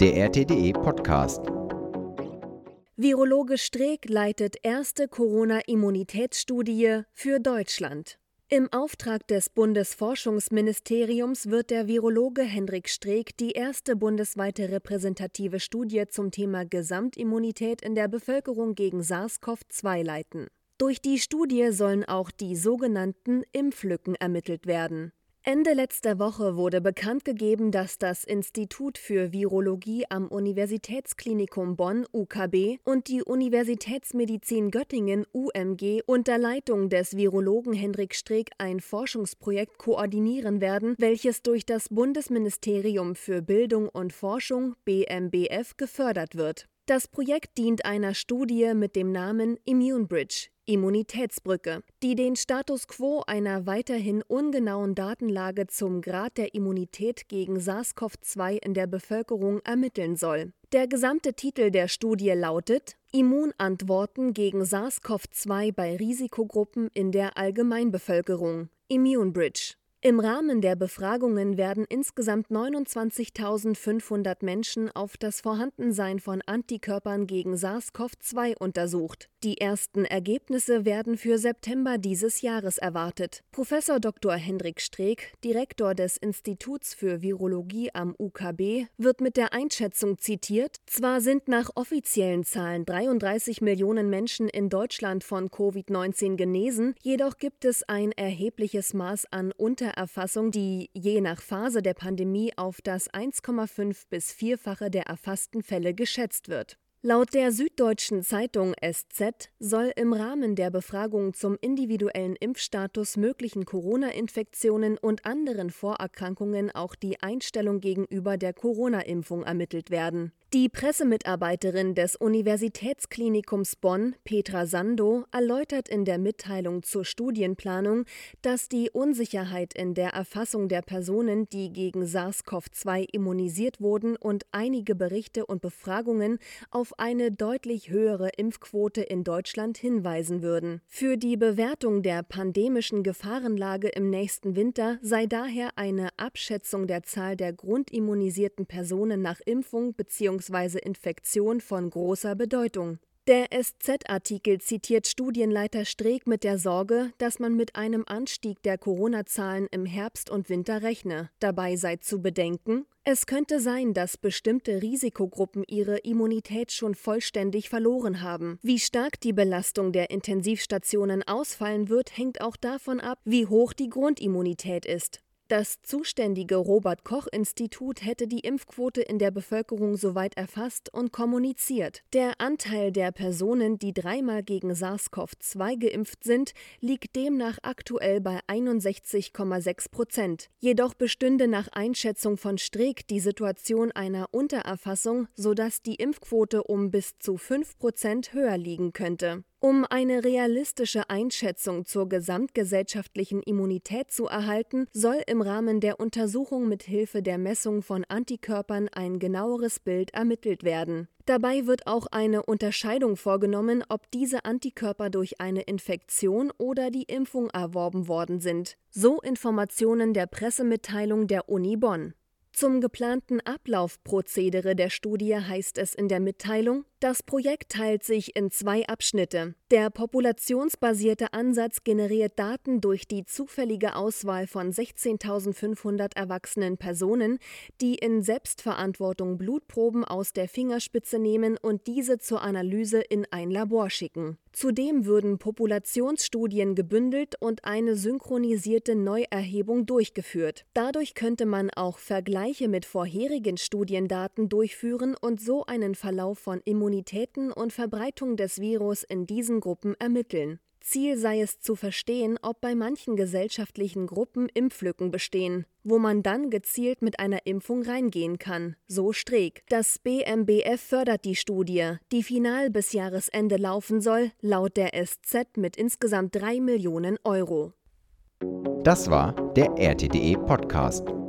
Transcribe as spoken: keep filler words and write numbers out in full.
der R T D E-Podcast. Virologe Streeck leitet erste Corona-Immunitätsstudie für Deutschland. Im Auftrag des Bundesforschungsministeriums wird der Virologe Hendrik Streeck die erste bundesweite repräsentative Studie zum Thema Gesamtimmunität in der Bevölkerung gegen SARS-C o V zwei leiten. Durch die Studie sollen auch die sogenannten Impflücken ermittelt werden. Ende letzter Woche wurde bekannt gegeben, dass das Institut für Virologie am Universitätsklinikum Bonn U K B und die Universitätsmedizin Göttingen U M G unter Leitung des Virologen Hendrik Streeck ein Forschungsprojekt koordinieren werden, welches durch das Bundesministerium für Bildung und Forschung B M B F gefördert wird. Das Projekt dient einer Studie mit dem Namen Immune Bridge, Immunitätsbrücke, die den Status quo einer weiterhin ungenauen Datenlage zum Grad der Immunität gegen SARS-C o V zwei in der Bevölkerung ermitteln soll. Der gesamte Titel der Studie lautet Immunantworten gegen SARS-C o V zwei bei Risikogruppen in der Allgemeinbevölkerung, Immune Bridge. Im Rahmen der Befragungen werden insgesamt neunundzwanzigtausendfünfhundert Menschen auf das Vorhandensein von Antikörpern gegen SARS-C o V zwei untersucht. Die ersten Ergebnisse werden für September dieses Jahres erwartet. Professor Doktor Hendrik Streeck, Direktor des Instituts für Virologie am U K B, wird mit der Einschätzung zitiert: Zwar sind nach offiziellen Zahlen dreiunddreißig Millionen Menschen in Deutschland von Covid neunzehn genesen, jedoch gibt es ein erhebliches Maß an Unter Erfassung, die je nach Phase der Pandemie auf das eins Komma fünf bis vierfache der erfassten Fälle geschätzt wird. Laut der Süddeutschen Zeitung S Z soll im Rahmen der Befragung zum individuellen Impfstatus möglichen Corona-Infektionen und anderen Vorerkrankungen auch die Einstellung gegenüber der Corona-Impfung ermittelt werden. Die Pressemitarbeiterin des Universitätsklinikums Bonn, Petra Sando, erläutert in der Mitteilung zur Studienplanung, dass die Unsicherheit in der Erfassung der Personen, die gegen SARS-C o V zwei immunisiert wurden, und einige Berichte und Befragungen auf eine deutlich höhere Impfquote in Deutschland hinweisen würden. Für die Bewertung der pandemischen Gefahrenlage im nächsten Winter sei daher eine Abschätzung der Zahl der grundimmunisierten Personen nach Impfung bzw. Infektion von großer Bedeutung. Der S Z-Artikel zitiert Studienleiter Streeck mit der Sorge, dass man mit einem Anstieg der Corona-Zahlen im Herbst und Winter rechne. Dabei sei zu bedenken: Es könnte sein, dass bestimmte Risikogruppen ihre Immunität schon vollständig verloren haben. Wie stark die Belastung der Intensivstationen ausfallen wird, hängt auch davon ab, wie hoch die Grundimmunität ist. Das zuständige Robert-Koch-Institut hätte die Impfquote in der Bevölkerung soweit erfasst und kommuniziert. Der Anteil der Personen, die dreimal gegen SARS-C o V zwei geimpft sind, liegt demnach aktuell bei einundsechzig Komma sechs Prozent. Jedoch bestünde nach Einschätzung von Streeck die Situation einer Untererfassung, sodass die Impfquote um bis zu fünf Prozent höher liegen könnte. Um eine realistische Einschätzung zur gesamtgesellschaftlichen Immunität zu erhalten, soll im Rahmen der Untersuchung mit Hilfe der Messung von Antikörpern ein genaueres Bild ermittelt werden. Dabei wird auch eine Unterscheidung vorgenommen, ob diese Antikörper durch eine Infektion oder die Impfung erworben worden sind. So Informationen der Pressemitteilung der Uni Bonn. Zum geplanten Ablaufprozedere der Studie heißt es in der Mitteilung: Das Projekt teilt sich in zwei Abschnitte. Der populationsbasierte Ansatz generiert Daten durch die zufällige Auswahl von sechzehntausendfünfhundert erwachsenen Personen, die in Selbstverantwortung Blutproben aus der Fingerspitze nehmen und diese zur Analyse in ein Labor schicken. Zudem würden Populationsstudien gebündelt und eine synchronisierte Neuerhebung durchgeführt. Dadurch könnte man auch Vergleiche mit vorherigen Studiendaten durchführen und so einen Verlauf von Immunitäten und Verbreitung des Virus in diesen Gruppen ermitteln. Ziel sei es zu verstehen, ob bei manchen gesellschaftlichen Gruppen Impflücken bestehen, wo man dann gezielt mit einer Impfung reingehen kann, so Streeck. Das B M B F fördert die Studie, die final bis Jahresende laufen soll, laut der S Z mit insgesamt drei Millionen Euro. Das war der R T D E-Podcast.